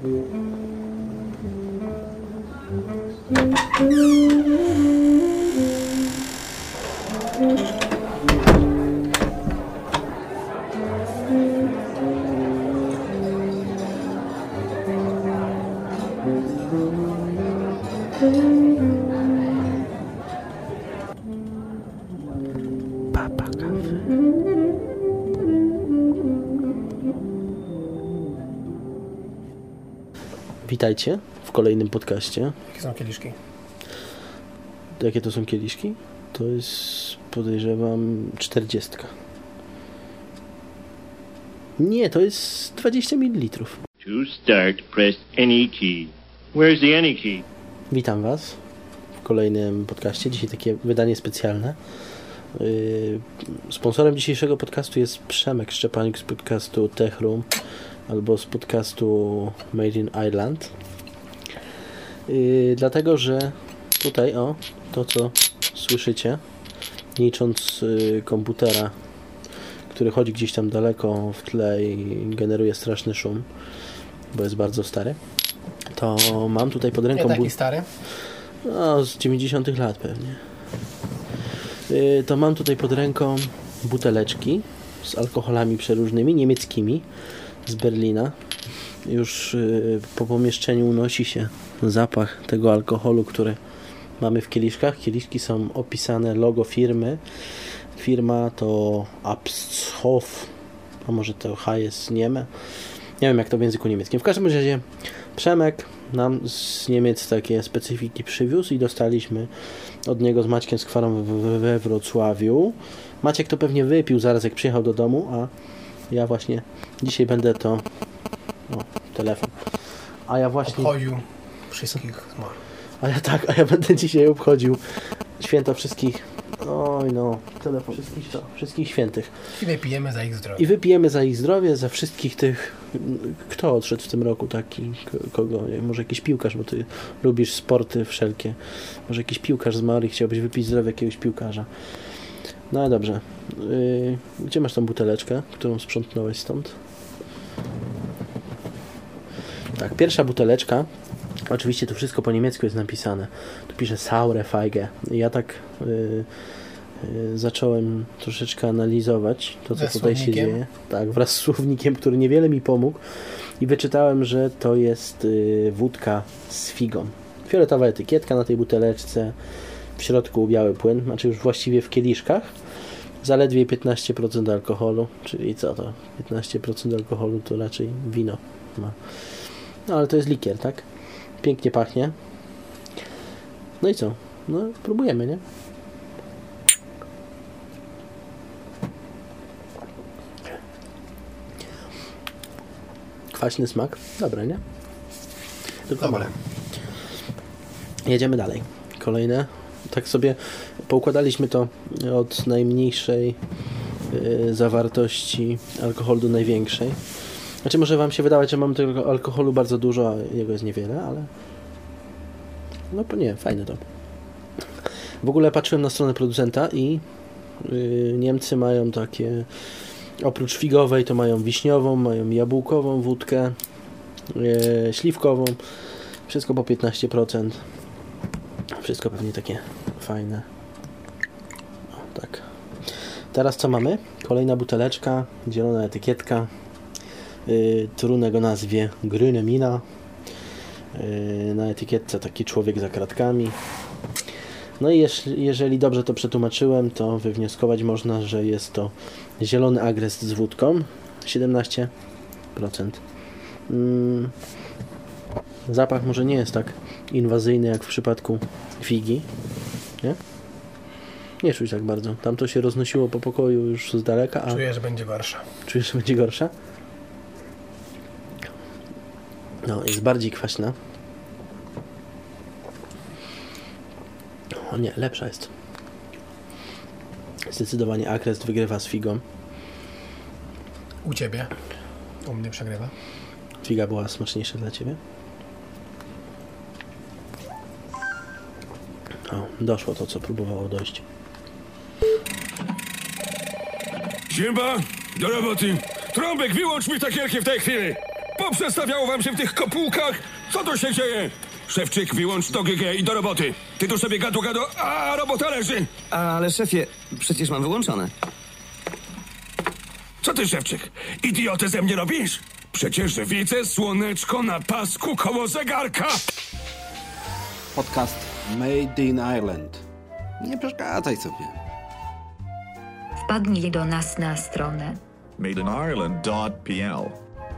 Papa kawy. Witajcie w kolejnym podcaście. Jakie są kieliszki? Jakie to są kieliszki? To jest, podejrzewam, 40. Nie, to jest 20 ml. To start, press any key. Where's the any key? Witam Was w kolejnym podcaście. Dzisiaj takie wydanie specjalne. Sponsorem dzisiejszego podcastu jest Przemek Szczepanik z podcastu Tech Room albo z podcastu Made in Ireland. Dlatego, że tutaj, to co słyszycie, nie licząc komputera, który chodzi gdzieś tam daleko w tle i generuje straszny szum, bo jest bardzo stary, to mam tutaj pod ręką... Nie taki stary? No, z 90 lat pewnie. To mam tutaj pod ręką buteleczki z alkoholami przeróżnymi, niemieckimi, z Berlina. Już po pomieszczeniu unosi się zapach tego alkoholu, który mamy w kieliszkach. Kieliszki są opisane logo firmy. Firma to Absthof, a może to H jest nieme. Nie wiem, jak to w języku niemieckim. W każdym razie Przemek nam z Niemiec takie specyfiki przywiózł i dostaliśmy od niego z Maćkiem Skwarą we Wrocławiu. Maciek to pewnie wypił zaraz, jak przyjechał do domu, a ja właśnie dzisiaj będę to... telefon. A ja właśnie... Obchodził wszystkich zmarłych. A ja będę dzisiaj obchodził święto wszystkich... telefon wszystkich świętych. I wypijemy za ich zdrowie. I wypijemy za ich zdrowie, za wszystkich tych... Kto odszedł w tym roku taki? Kogo? Może jakiś piłkarz, bo ty lubisz sporty wszelkie. Może jakiś piłkarz zmarł i chciałbyś wypić zdrowie jakiegoś piłkarza. No dobrze. Gdzie masz tą buteleczkę, którą sprzątnąłeś stąd? Tak, pierwsza buteleczka. Oczywiście tu wszystko po niemiecku jest napisane. Tu pisze Saure Feige. Ja tak zacząłem troszeczkę analizować to, co tutaj się dzieje. Tak, wraz z słownikiem, który niewiele mi pomógł. I wyczytałem, że to jest wódka z figą. Fioletowa etykietka na tej buteleczce. W środku biały płyn, znaczy już właściwie w kieliszkach. Zaledwie 15% alkoholu. Czyli co to? 15% alkoholu to raczej wino ma. No ale to jest likier, tak? Pięknie pachnie. No i co? No próbujemy, nie? Kwaśny smak. Dobre, nie? Tylko dobre. Jedziemy dalej. Kolejne. Tak sobie poukładaliśmy to od najmniejszej zawartości alkoholu do największej. Znaczy może Wam się wydawać, że mamy tego alkoholu bardzo dużo, a jego jest niewiele, ale no nie, fajne to. W ogóle patrzyłem na stronę producenta i Niemcy mają takie, oprócz figowej to mają wiśniową, mają jabłkową wódkę, śliwkową, wszystko po 15%. Wszystko pewnie takie fajne. O, tak. Teraz co mamy? Kolejna buteleczka, zielona etykietka. Trunek o nazwie Grüne Mina. Na etykietce taki człowiek za kratkami. No i jeżeli dobrze to przetłumaczyłem, to wywnioskować można, że jest to zielony agrest z wódką. 17%. Zapach może nie jest tak inwazyjny jak w przypadku figi. Nie? Nie czuć tak bardzo. Tam to się roznosiło po pokoju już z daleka. A... Czuję, że będzie gorsza. Czujesz, że będzie gorsza? No, jest bardziej kwaśna. O nie, lepsza jest. Zdecydowanie agrest wygrywa z figą. U Ciebie? U mnie przegrywa. Figa była smaczniejsza dla Ciebie? O, doszło to, co próbowało dojść. Zięba, do roboty! Trąbek, wyłącz mi takierkę w tej chwili! Poprzestawiało wam się w tych kopułkach? Co tu się dzieje? Szewczyk, wyłącz to GG i do roboty. Ty tu sobie gadu, a robota leży. Ale szefie, przecież mam wyłączone. Co ty, Szewczyk? Idiotę ze mnie robisz? Przecież widzę słoneczko na pasku koło zegarka. Podcast Made in Ireland. Nie przeszkadzaj sobie. Wpadnij do nas na stronę madeiниreland.pl.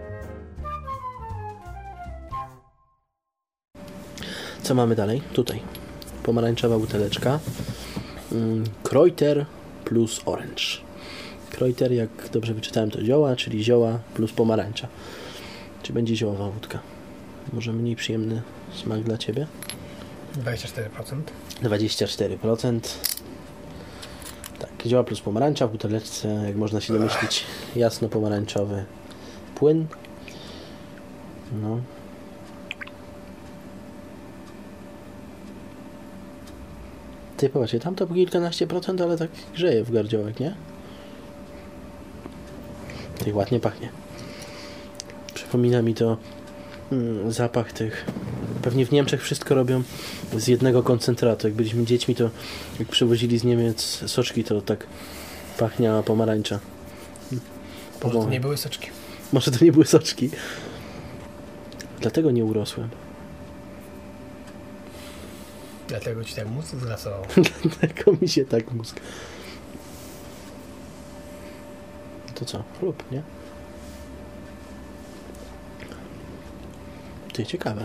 Co mamy dalej? Tutaj. Pomarańczowa buteleczka. Kreuter plus orange. Kreuter, jak dobrze wyczytałem, to zioła, czyli zioła plus pomarańcza. Czy będzie ziołowa wódka? Może mniej przyjemny smak dla Ciebie? 24%. 24%. Tak, zioła plus pomarańcza w buteleczce, jak można się domyślić, jasno-pomarańczowy płyn. No. Ty popatrzcie, tam to po kilkanaście procent, ale tak grzeje w gardziołek, nie? Ty ładnie pachnie. Przypomina mi to zapach tych... Pewnie w Niemczech wszystko robią z jednego koncentratu. Jak byliśmy dziećmi, to jak przywozili z Niemiec soczki, to tak pachniała pomarańcza. Może to nie były soczki. Może to nie były soczki. Dlatego nie urosłem. Dlatego ci tak mózg zlasował. Dlatego mi się tak mózg... To co? Chlub, nie? Ty, ciekawe.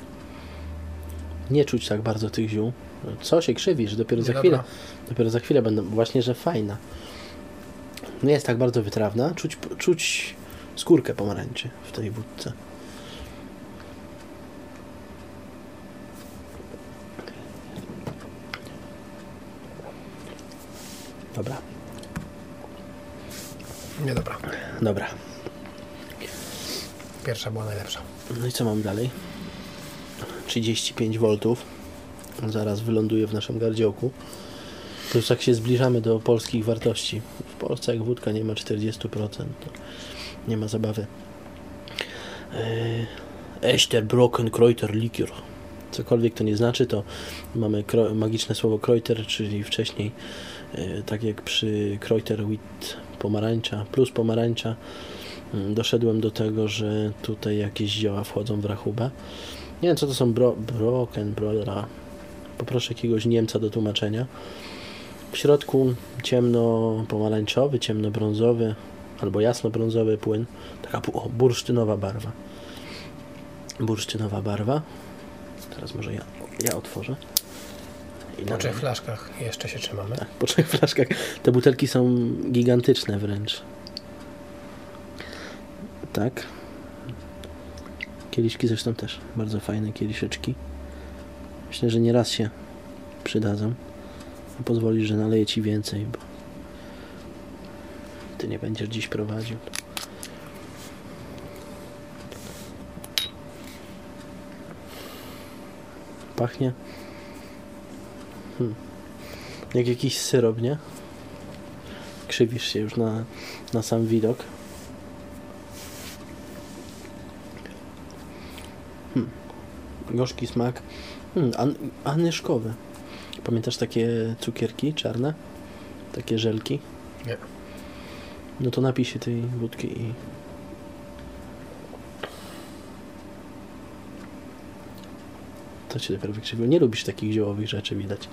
Nie czuć tak bardzo tych ziół. Co się krzywisz? Dopiero za chwilę będą... Właśnie, że fajna. Nie jest tak bardzo wytrawna. Czuć skórkę pomarańczy w tej wódce. Dobra. Nie, dobra. Dobra. Pierwsza była najlepsza. No i co mam dalej? 35 V. Zaraz wyląduje w naszym gardziołku. To już tak się zbliżamy do polskich wartości. W Polsce jak wódka nie ma 40%, to nie ma zabawy. Echter Broken Kreuter Liqueur. Cokolwiek to nie znaczy, to mamy magiczne słowo Kreuter, czyli wcześniej, tak jak przy Kreuter with pomarańcza plus pomarańcza, doszedłem do tego, że tutaj jakieś zioła wchodzą w rachubę. Nie wiem, co to są Broken. Poproszę jakiegoś Niemca do tłumaczenia. W środku ciemno-pomarańczowy, ciemno-brązowy albo jasno-brązowy płyn. Taka bursztynowa barwa. Bursztynowa barwa. Teraz może ja otworzę. Po 3 flaszkach jeszcze się trzymamy. Tak, po 3 flaszkach. Te butelki są gigantyczne wręcz. Tak. Kieliszki zresztą też. Bardzo fajne kieliszeczki. Myślę, że nieraz się przydadzą. Pozwolisz, że naleję Ci więcej, bo Ty nie będziesz dziś prowadził. Pachnie jak jakiś syrop, nie? Krzywisz się już na sam widok. Gorzki smak. Anyszkowy. Pamiętasz takie cukierki czarne? Takie żelki? Nie. No to napij się tej wódki i... To Cię dopiero wykrzywiło. Nie lubisz takich ziołowych rzeczy, widać.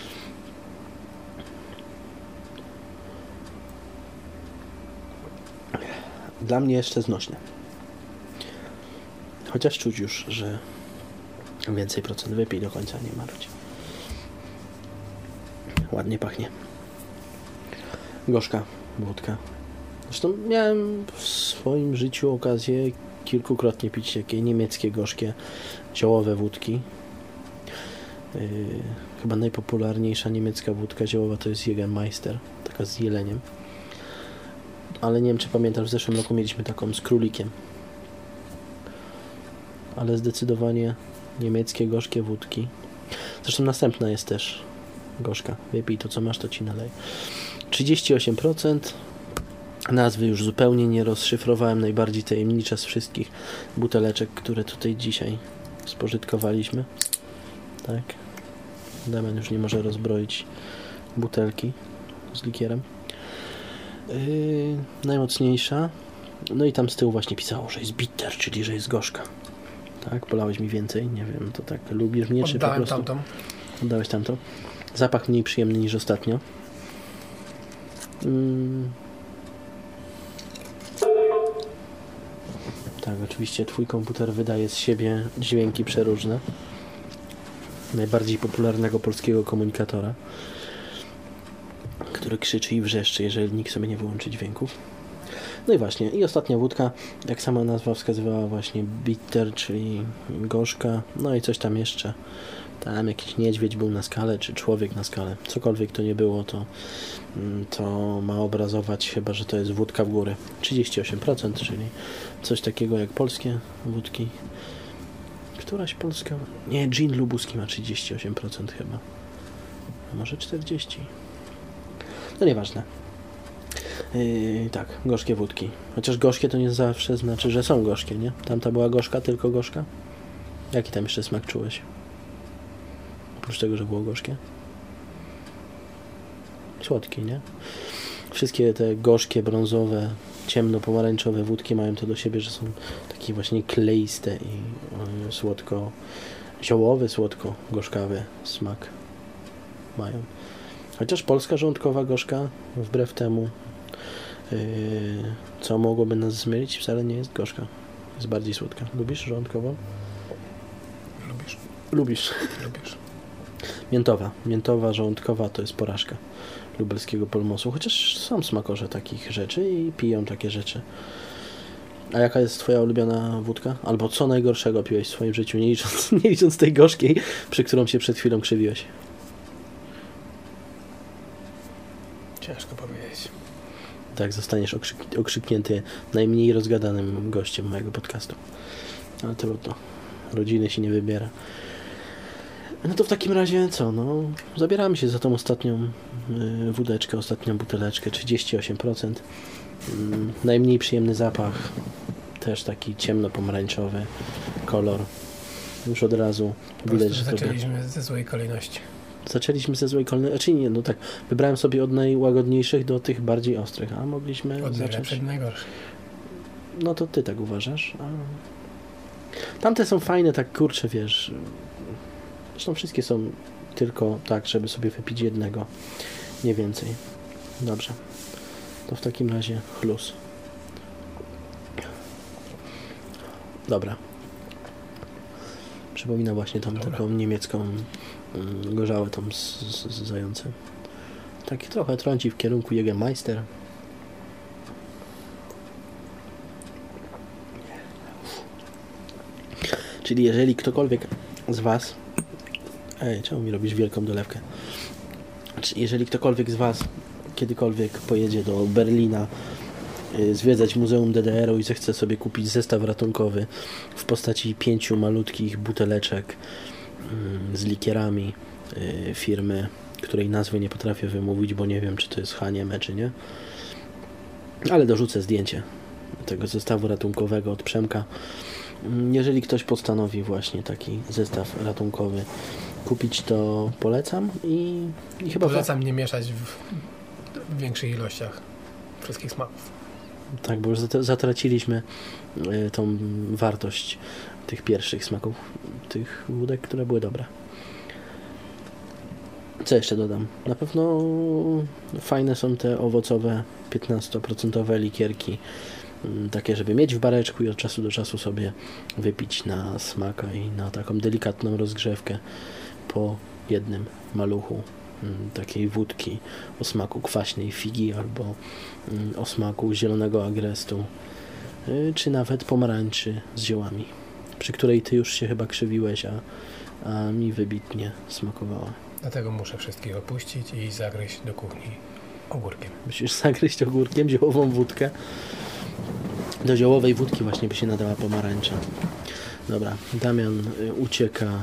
Dla mnie jeszcze znośne. Chociaż czuć już, że więcej procent wypij, do końca nie marudź. Ładnie pachnie. Gorzka wódka. Zresztą miałem w swoim życiu okazję kilkukrotnie pić takie niemieckie, gorzkie, ziołowe wódki. Chyba najpopularniejsza niemiecka wódka ziołowa to jest Jägermeister, taka z jeleniem. Ale nie wiem, czy pamiętasz, w zeszłym roku mieliśmy taką z królikiem. Ale zdecydowanie niemieckie, gorzkie wódki. Zresztą następna jest też gorzka. Wypij to, co masz, to Ci naleję. 38%. Nazwy już zupełnie nie rozszyfrowałem, najbardziej tajemnicza z wszystkich buteleczek, które tutaj dzisiaj spożytkowaliśmy. Tak. Damian już nie może rozbroić butelki z likierem. Najmocniejsza. No i tam z tyłu właśnie pisało, że jest bitter, czyli że jest gorzka. Tak, polałeś mi więcej, nie wiem, to tak lubisz mnie, czy po prostu... tamtą. Oddałeś tamtą. Zapach mniej przyjemny niż ostatnio. Tak, oczywiście twój komputer wydaje z siebie dźwięki przeróżne. Najbardziej popularnego polskiego komunikatora, który krzyczy i wrzeszczy, jeżeli nikt sobie nie wyłączy dźwięków. No i właśnie, i ostatnia wódka, jak sama nazwa wskazywała, właśnie bitter, czyli gorzka, no i coś tam jeszcze. Tam jakiś niedźwiedź był na skale, czy człowiek na skale. Cokolwiek to nie było, to ma obrazować chyba, że to jest wódka w górę. 38%, czyli coś takiego jak polskie wódki. Któraś polska... Nie, gin lubuski ma 38% chyba. A może 40%. No nieważne. Tak, gorzkie wódki. Chociaż gorzkie to nie zawsze znaczy, że są gorzkie, nie? Tamta była gorzka, tylko gorzka? Jaki tam jeszcze smak czułeś? Oprócz tego, że było gorzkie? Słodkie, nie? Wszystkie te gorzkie, brązowe, ciemno-pomarańczowe wódki mają to do siebie, że są takie właśnie kleiste i słodko-ziołowy, słodko-gorzkawy smak mają. Chociaż polska żołądkowa gorzka, wbrew temu, co mogłoby nas zmylić, wcale nie jest gorzka. Jest bardziej słodka. Lubisz żołądkową? Lubisz. Miętowa, żołądkowa to jest porażka lubelskiego polmosu. Chociaż są smakorze takich rzeczy i piją takie rzeczy. A jaka jest twoja ulubiona wódka? Albo co najgorszego piłeś w swoim życiu, nie licząc tej gorzkiej, przy którą się przed chwilą krzywiłeś? Ciężko powiedzieć. Tak, zostaniesz okrzyknięty najmniej rozgadanym gościem mojego podcastu. Ale trudno. Rodziny się nie wybiera. No to w takim razie co? No, zabieramy się za tą ostatnią wódeczkę, ostatnią buteleczkę. 38%. Najmniej przyjemny zapach. Też taki ciemno-pomarańczowy kolor. Już od razu widać, że zaczęliśmy ze złej kolejności. Zaczęliśmy ze złej kolejności. Znaczy nie, no tak. Wybrałem sobie od najłagodniejszych do tych bardziej ostrych, a mogliśmy od zacząć... Od najgorszych. No to ty tak uważasz. A... Tamte są fajne, tak kurczę, wiesz. Zresztą wszystkie są tylko tak, żeby sobie wypić jednego. Nie więcej. Dobrze. To w takim razie chlus. Dobra. Przypomina właśnie tą taką niemiecką gorzałę tą z zającem. Taki trochę trąci w kierunku Jägermeister. Czyli jeżeli ktokolwiek z was... czemu mi robisz wielką dolewkę? Jeżeli ktokolwiek z was kiedykolwiek pojedzie do Berlina zwiedzać Muzeum DDR-u i zechce sobie kupić zestaw ratunkowy w postaci 5 malutkich buteleczek z likierami firmy, której nazwy nie potrafię wymówić, bo nie wiem, czy to jest H&M, czy nie. Ale dorzucę zdjęcie tego zestawu ratunkowego od Przemka. Jeżeli ktoś postanowi właśnie taki zestaw ratunkowy kupić, to polecam i chyba... Polecam nie mieszać w większych ilościach wszystkich smaków. Tak, bo już zatraciliśmy tą wartość tych pierwszych smaków, tych wódek, które były dobre. Co jeszcze dodam? Na pewno fajne są te owocowe 15% likierki, takie, żeby mieć w bareczku i od czasu do czasu sobie wypić na smaka i na taką delikatną rozgrzewkę po jednym maluchu takiej wódki o smaku kwaśnej figi albo o smaku zielonego agrestu, czy nawet pomarańczy z ziołami, przy której ty już się chyba krzywiłeś, a mi wybitnie smakowała. Dlatego muszę wszystkich opuścić i zagryźć do kuchni ogórkiem. Musisz zagryźć ogórkiem ziołową wódkę. Do ziołowej wódki właśnie by się nadała pomarańcza. Dobra, Damian ucieka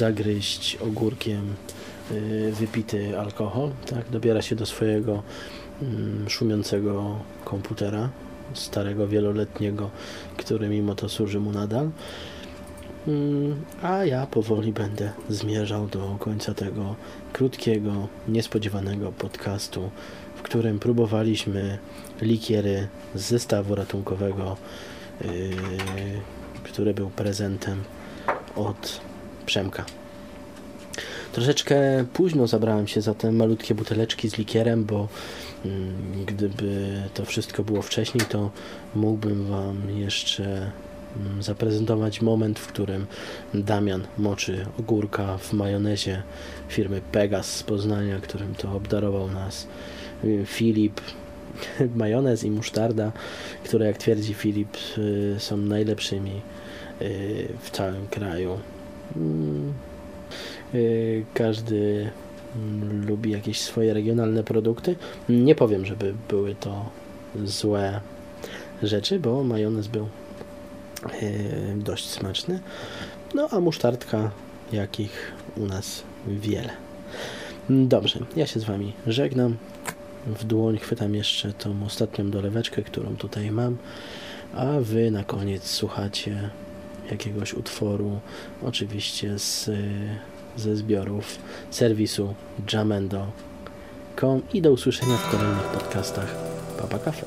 zagryźć ogórkiem wypity alkohol, tak? Dobiera się do swojego szumiącego komputera, starego, wieloletniego, który mimo to służy mu nadal. A ja powoli będę zmierzał do końca tego krótkiego, niespodziewanego podcastu, w którym próbowaliśmy likiery z zestawu ratunkowego, który był prezentem od Przemka. Troszeczkę późno zabrałem się za te malutkie buteleczki z likierem, bo gdyby to wszystko było wcześniej, to mógłbym Wam jeszcze zaprezentować moment, w którym Damian moczy ogórka w majonezie firmy Pegas z Poznania, którym to obdarował nas Filip. Majonez i musztarda, które, jak twierdzi Filip, są najlepszymi w całym kraju. Każdy lubi jakieś swoje regionalne produkty. Nie powiem, żeby były to złe rzeczy, bo majonez był dość smaczny. No a musztardka, jakich u nas wiele. Dobrze, ja się z Wami żegnam. W dłoń chwytam jeszcze tą ostatnią doleweczkę, którą tutaj mam, a Wy na koniec słuchacie jakiegoś utworu, oczywiście ze zbiorów serwisu jamendo.com i do usłyszenia w kolejnych podcastach Papa Cafe.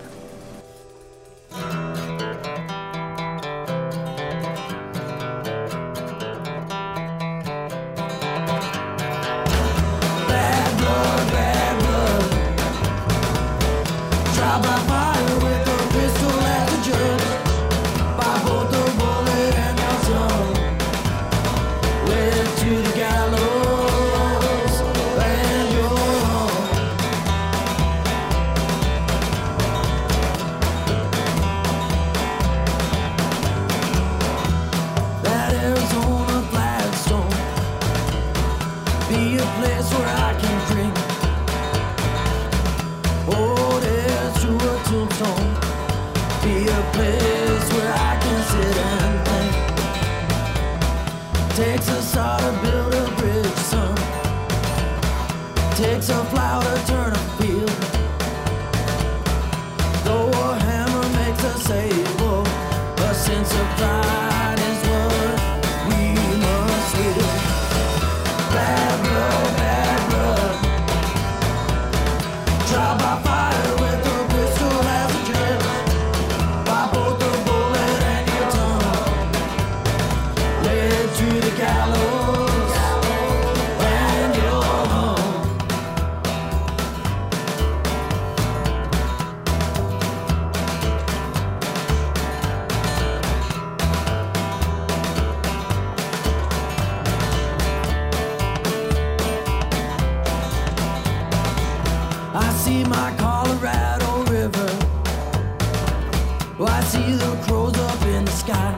Takes a plow to turn a field. Though a hammer makes a sail, a sense of pride is what we must feel. Bad blood, trial by fire with a pistol as a judge. By both the bullet and your tongue, led to the gallows. I see my Colorado River. I see the crows up in the sky.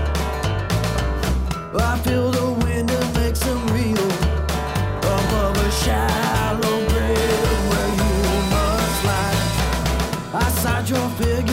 I feel the wind that makes them real above a shallow grave where you must lie. I sight your figure